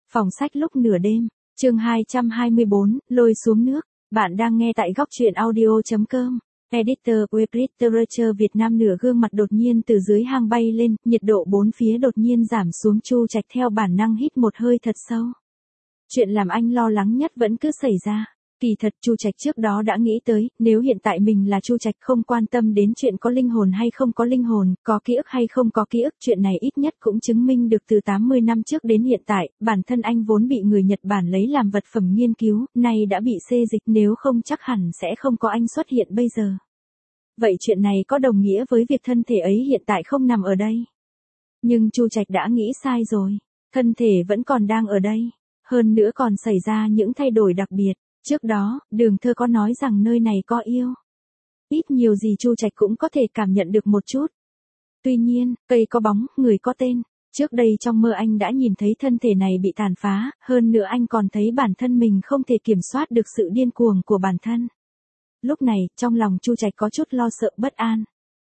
Phòng sách lúc nửa đêm, chương 224, lôi xuống nước. Bạn đang nghe tại góc truyện audio.com. Editor Web Literature Việt Nam. Nửa gương mặt đột nhiên từ dưới hang bay lên, nhiệt độ bốn phía đột nhiên giảm xuống. Chu Trạch theo bản năng hít một hơi thật sâu. Chuyện làm anh lo lắng nhất vẫn cứ xảy ra. Kỳ thật Chu Trạch trước đó đã nghĩ tới, nếu hiện tại mình là Chu Trạch không quan tâm đến chuyện có linh hồn hay không có linh hồn, có ký ức hay không có ký ức, chuyện này ít nhất cũng chứng minh được từ 80 năm trước đến hiện tại, bản thân anh vốn bị người Nhật Bản lấy làm vật phẩm nghiên cứu, nay đã bị xê dịch, nếu không chắc hẳn sẽ không có anh xuất hiện bây giờ. Vậy chuyện này có đồng nghĩa với việc thân thể ấy hiện tại không nằm ở đây? Nhưng Chu Trạch đã nghĩ sai rồi, thân thể vẫn còn đang ở đây, hơn nữa còn xảy ra những thay đổi đặc biệt. Trước đó, Đường Thơ có nói rằng nơi này có yêu. Ít nhiều gì Chu Trạch cũng có thể cảm nhận được một chút. Tuy nhiên, cây có bóng, người có tên. Trước đây trong mơ anh đã nhìn thấy thân thể này bị tàn phá, hơn nữa anh còn thấy bản thân mình không thể kiểm soát được sự điên cuồng của bản thân. Lúc này, trong lòng Chu Trạch có chút lo sợ bất an.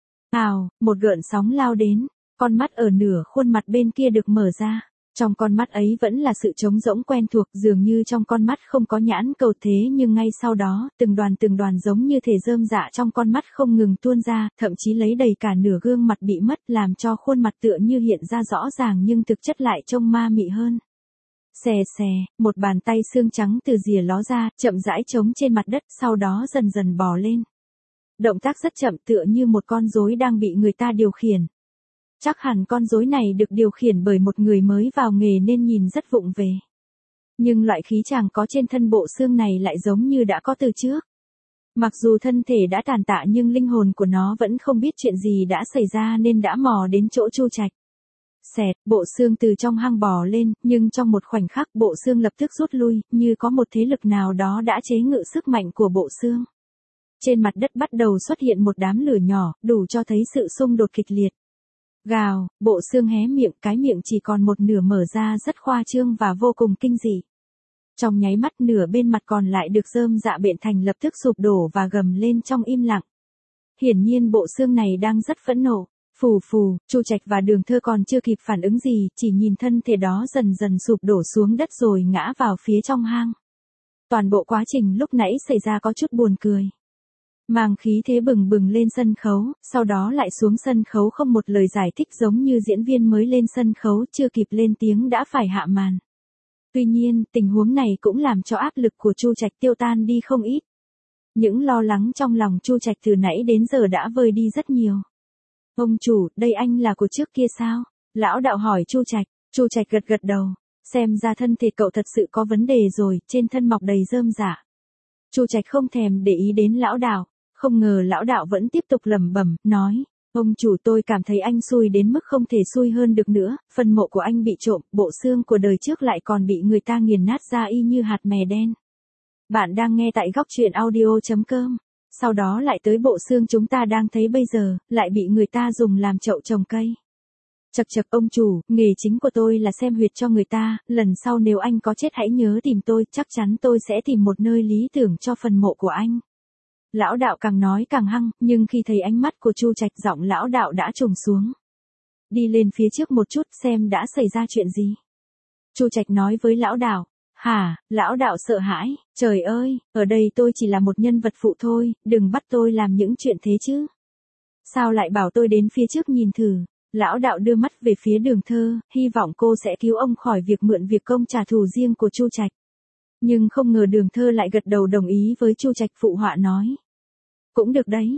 Một gợn sóng lao đến, con mắt ở nửa khuôn mặt bên kia được mở ra. Trong con mắt ấy vẫn là sự trống rỗng quen thuộc, dường như trong con mắt không có nhãn cầu, thế nhưng ngay sau đó, từng đoàn giống như thể rơm rạ trong con mắt không ngừng tuôn ra, thậm chí lấy đầy cả nửa gương mặt bị mất, làm cho khuôn mặt tựa như hiện ra rõ ràng nhưng thực chất lại trông ma mị hơn. Xè, một bàn tay xương trắng từ rìa ló ra, chậm rãi trống trên mặt đất, sau đó dần dần bò lên. Động tác rất chậm, tựa như một con rối đang bị người ta điều khiển. Chắc hẳn con rối này được điều khiển bởi một người mới vào nghề nên nhìn rất vụng về. Nhưng loại khí chàng có trên thân bộ xương này lại giống như đã có từ trước. Mặc dù thân thể đã tàn tạ nhưng linh hồn của nó vẫn không biết chuyện gì đã xảy ra nên đã mò đến chỗ Chu Trạch. Xẹt, bộ xương từ trong hang bò lên, nhưng trong một khoảnh khắc bộ xương lập tức rút lui, như có một thế lực nào đó đã chế ngự sức mạnh của bộ xương. Trên mặt đất bắt đầu xuất hiện một đám lửa nhỏ, đủ cho thấy sự xung đột kịch liệt. Gào, bộ xương hé miệng, cái miệng chỉ còn một nửa mở ra rất khoa trương và vô cùng kinh dị. Trong nháy mắt nửa bên mặt còn lại được rơm dạ bện thành lập tức sụp đổ và gầm lên trong im lặng. Hiển nhiên bộ xương này đang rất phẫn nộ. Phù, Chu Trạch và Đường Thơ còn chưa kịp phản ứng gì, chỉ nhìn thân thể đó dần dần sụp đổ xuống đất rồi ngã vào phía trong hang. Toàn bộ quá trình lúc nãy xảy ra có chút buồn cười. Mang khí thế bừng bừng lên sân khấu, sau đó lại xuống sân khấu không một lời giải thích, giống như diễn viên mới lên sân khấu chưa kịp lên tiếng đã phải hạ màn. Tuy nhiên, tình huống này cũng làm cho áp lực của Chu Trạch tiêu tan đi không ít. Những lo lắng trong lòng Chu Trạch từ nãy đến giờ đã vơi đi rất nhiều. Ông chủ, đây anh là của trước kia sao? Lão đạo hỏi Chu Trạch. Chu Trạch gật đầu. Xem ra thân thể cậu thật sự có vấn đề rồi, trên thân mọc đầy rơm rạ. Chu Trạch không thèm để ý đến lão đạo. Không ngờ lão đạo vẫn tiếp tục lẩm bẩm, nói, ông chủ, tôi cảm thấy anh xui đến mức không thể xui hơn được nữa, phần mộ của anh bị trộm, bộ xương của đời trước lại còn bị người ta nghiền nát ra y như hạt mè đen. Bạn đang nghe tại góc truyện audio.com, sau đó lại tới bộ xương chúng ta đang thấy bây giờ, lại bị người ta dùng làm chậu trồng cây. Chậc ông chủ, nghề chính của tôi là xem huyệt cho người ta, lần sau nếu anh có chết hãy nhớ tìm tôi, chắc chắn tôi sẽ tìm một nơi lý tưởng cho phần mộ của anh. Lão đạo càng nói càng hăng, nhưng khi thấy ánh mắt của Chu Trạch, giọng lão đạo đã trùng xuống. Đi lên phía trước một chút xem đã xảy ra chuyện gì. Chu Trạch nói với lão đạo. Hả? Lão đạo sợ hãi, trời ơi, ở đây tôi chỉ là một nhân vật phụ thôi, đừng bắt tôi làm những chuyện thế chứ. Sao lại bảo tôi đến phía trước nhìn thử? Lão đạo đưa mắt về phía Đường Thơ, hy vọng cô sẽ cứu ông khỏi việc mượn việc công trả thù riêng của Chu Trạch. Nhưng không ngờ Đường Thơ lại gật đầu đồng ý với Chu Trạch, phụ họa nói. Cũng được đấy,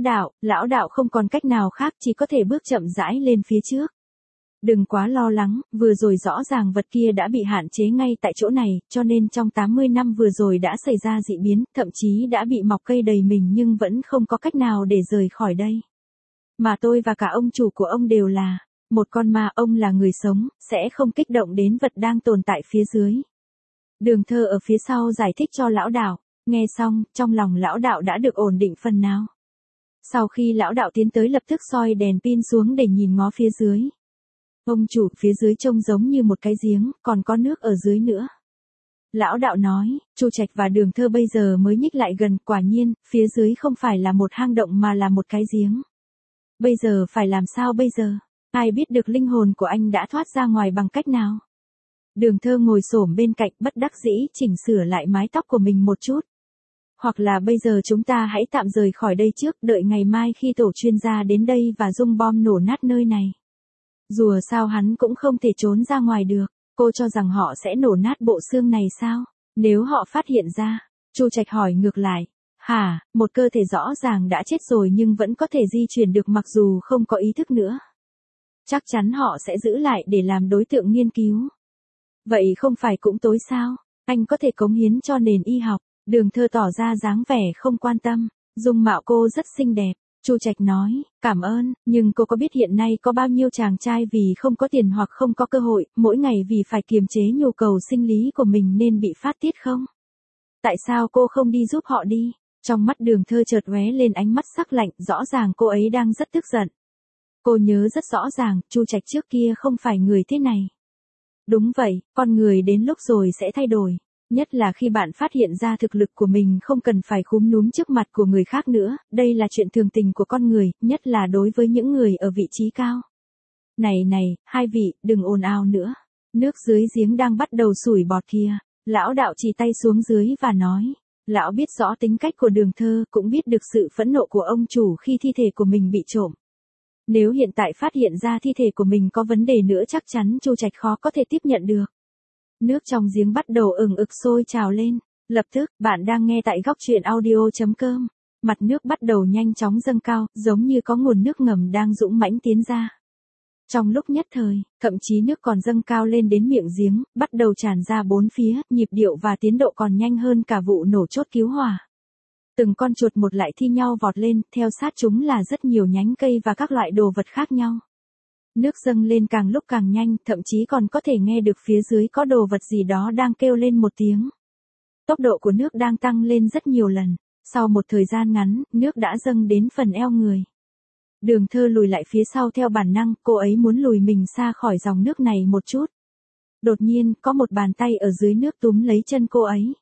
lão đạo không còn cách nào khác, chỉ có thể bước chậm rãi lên phía trước. Đừng quá lo lắng, vừa rồi rõ ràng vật kia đã bị hạn chế ngay tại chỗ này, cho nên trong 80 năm vừa rồi đã xảy ra dị biến, thậm chí đã bị mọc cây đầy mình nhưng vẫn không có cách nào để rời khỏi đây. Mà tôi và cả ông chủ của ông đều là một con ma, ông là người sống, sẽ không kích động đến vật đang tồn tại phía dưới. Đường Thơ ở phía sau giải thích cho lão đạo. Nghe xong, trong lòng lão đạo đã được ổn định phần nào. Sau khi lão đạo tiến tới lập tức soi đèn pin xuống để nhìn ngó phía dưới. Ông chủ, phía dưới trông giống như một cái giếng, còn có nước ở dưới nữa. Lão đạo nói, Chu Trạch và Đường Thơ bây giờ mới nhích lại gần, quả nhiên, phía dưới không phải là một hang động mà là một cái giếng. Bây giờ phải làm sao bây giờ? Ai biết được linh hồn của anh đã thoát ra ngoài bằng cách nào? Đường Thơ ngồi xổm bên cạnh bất đắc dĩ chỉnh sửa lại mái tóc của mình một chút. Hoặc là bây giờ chúng ta hãy tạm rời khỏi đây trước, đợi ngày mai khi tổ chuyên gia đến đây và dùng bom nổ nát nơi này. Dù sao hắn cũng không thể trốn ra ngoài được, cô cho rằng họ sẽ nổ nát bộ xương này sao? Nếu họ phát hiện ra, Chu Trạch hỏi ngược lại. Hả, một cơ thể rõ ràng đã chết rồi nhưng vẫn có thể di chuyển được mặc dù không có ý thức nữa. Chắc chắn họ sẽ giữ lại để làm đối tượng nghiên cứu. Vậy không phải cũng tối sao? Anh có thể cống hiến cho nền y học. Đường Thơ tỏ ra dáng vẻ không quan tâm. Dung mạo cô rất xinh đẹp. Chu Trạch nói, cảm ơn, nhưng cô có biết hiện nay có bao nhiêu chàng trai vì không có tiền hoặc không có cơ hội, mỗi ngày vì phải kiềm chế nhu cầu sinh lý của mình nên bị phát tiết không? Tại sao cô không đi giúp họ đi? Trong mắt Đường Thơ chợt lóe lên ánh mắt sắc lạnh, rõ ràng cô ấy đang rất tức giận. Cô nhớ rất rõ ràng, Chu Trạch trước kia không phải người thế này. Đúng vậy, con người đến lúc rồi sẽ thay đổi. Nhất là khi bạn phát hiện ra thực lực của mình không cần phải khúm núm trước mặt của người khác nữa, đây là chuyện thường tình của con người, nhất là đối với những người ở vị trí cao. Này, hai vị, đừng ồn ào nữa. Nước dưới giếng đang bắt đầu sủi bọt kia. Lão đạo chỉ tay xuống dưới và nói. Lão biết rõ tính cách của Đường Thơ, cũng biết được sự phẫn nộ của ông chủ khi thi thể của mình bị trộm. Nếu hiện tại phát hiện ra thi thể của mình có vấn đề nữa chắc chắn Chu Trạch khó có thể tiếp nhận được. Nước trong giếng bắt đầu ừng ực sôi trào lên. Lập tức, bạn đang nghe tại góc truyện audio.com. Mặt nước bắt đầu nhanh chóng dâng cao, giống như có nguồn nước ngầm đang dũng mãnh tiến ra. Trong lúc nhất thời, thậm chí nước còn dâng cao lên đến miệng giếng, bắt đầu tràn ra bốn phía, nhịp điệu và tiến độ còn nhanh hơn cả vụ nổ chốt cứu hỏa. Từng con chuột một lại thi nhau vọt lên, theo sát chúng là rất nhiều nhánh cây và các loại đồ vật khác nhau. Nước dâng lên càng lúc càng nhanh, thậm chí còn có thể nghe được phía dưới có đồ vật gì đó đang kêu lên một tiếng. Tốc độ của nước đang tăng lên rất nhiều lần. Sau một thời gian ngắn, nước đã dâng đến phần eo người. Đường Thơ lùi lại phía sau theo bản năng, cô ấy muốn lùi mình xa khỏi dòng nước này một chút. Đột nhiên, có một bàn tay ở dưới nước túm lấy chân cô ấy.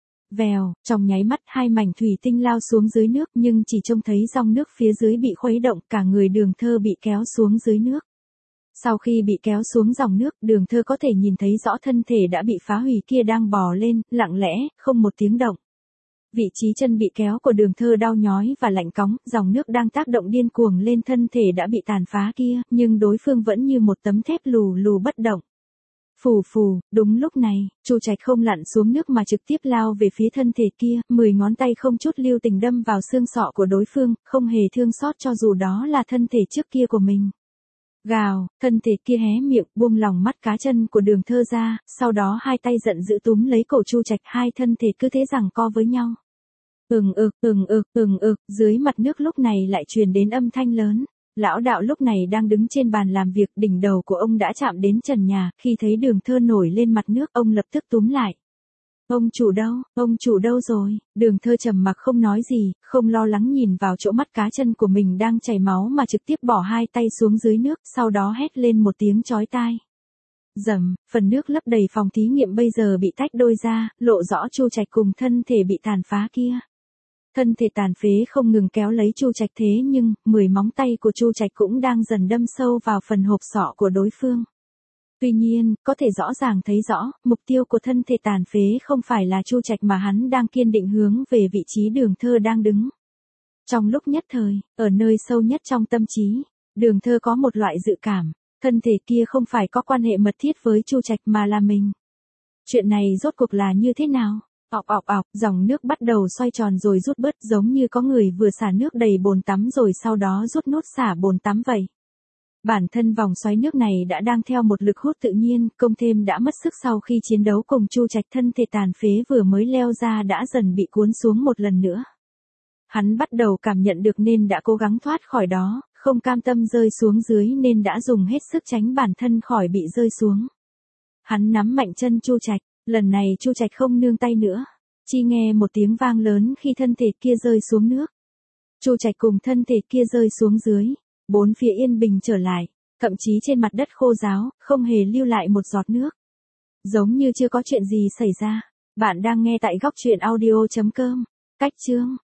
Vèo, trong nháy mắt hai mảnh thủy tinh lao xuống dưới nước nhưng chỉ trông thấy dòng nước phía dưới bị khuấy động, cả người Đường Thơ bị kéo xuống dưới nước. Sau khi bị kéo xuống dòng nước, Đường Thơ có thể nhìn thấy rõ thân thể đã bị phá hủy kia đang bò lên, lặng lẽ, không một tiếng động. Vị trí chân bị kéo của Đường Thơ đau nhói và lạnh cóng, dòng nước đang tác động điên cuồng lên thân thể đã bị tàn phá kia, nhưng đối phương vẫn như một tấm thép lù lù bất động. Phù phù, đúng lúc này, Chu Trạch không lặn xuống nước mà trực tiếp lao về phía thân thể kia, 10 ngón tay không chút lưu tình đâm vào xương sọ của đối phương, không hề thương xót cho dù đó là thân thể trước kia của mình. Gào, thân thể kia hé miệng, buông lỏng mắt cá chân của Đường Thơ ra, sau đó hai tay giận dữ túm lấy cổ Chu Trạch, hai thân thể cứ thế giằng co với nhau. Dưới mặt nước lúc này lại truyền đến âm thanh lớn. Lão đạo lúc này đang đứng trên bàn làm việc, đỉnh đầu của ông đã chạm đến trần nhà, khi thấy Đường Thơ nổi lên mặt nước, ông lập tức túm lại. Ông chủ đâu rồi? Đường Thơ trầm mặc không nói gì, không lo lắng nhìn vào chỗ mắt cá chân của mình đang chảy máu mà trực tiếp bỏ hai tay xuống dưới nước, sau đó hét lên một tiếng chói tai. Rầm, phần nước lấp đầy phòng thí nghiệm bây giờ bị tách đôi ra, lộ rõ Chu Trạch cùng thân thể bị tàn phá kia. Thân thể tàn phế không ngừng kéo lấy Chu Trạch thế nhưng, 10 móng tay của Chu Trạch cũng đang dần đâm sâu vào phần hộp sọ của đối phương. Tuy nhiên, có thể rõ ràng thấy rõ, mục tiêu của thân thể tàn phế không phải là Chu Trạch mà hắn đang kiên định hướng về vị trí Đường Thơ đang đứng. Trong lúc nhất thời, ở nơi sâu nhất trong tâm trí, Đường Thơ có một loại dự cảm, thân thể kia không phải có quan hệ mật thiết với Chu Trạch mà là mình. Chuyện này rốt cuộc là như thế nào? Dòng nước bắt đầu xoay tròn rồi rút bớt giống như có người vừa xả nước đầy bồn tắm rồi sau đó rút nốt xả bồn tắm vậy. Bản thân vòng xoáy nước này đã đang theo một lực hút tự nhiên, công thêm đã mất sức sau khi chiến đấu cùng Chu Trạch, thân thể tàn phế vừa mới leo ra đã dần bị cuốn xuống một lần nữa. Hắn bắt đầu cảm nhận được nên đã cố gắng thoát khỏi đó, không cam tâm rơi xuống dưới nên đã dùng hết sức tránh bản thân khỏi bị rơi xuống. Hắn nắm mạnh chân Chu Trạch, lần này Chu Trạch không nương tay nữa, chỉ nghe một tiếng vang lớn khi thân thể kia rơi xuống nước. Chu Trạch cùng thân thể kia rơi xuống dưới, bốn phía yên bình trở lại, thậm chí trên mặt đất khô ráo, không hề lưu lại một giọt nước. Giống như chưa có chuyện gì xảy ra. Bạn đang nghe tại góc truyện audio.com. Cách chương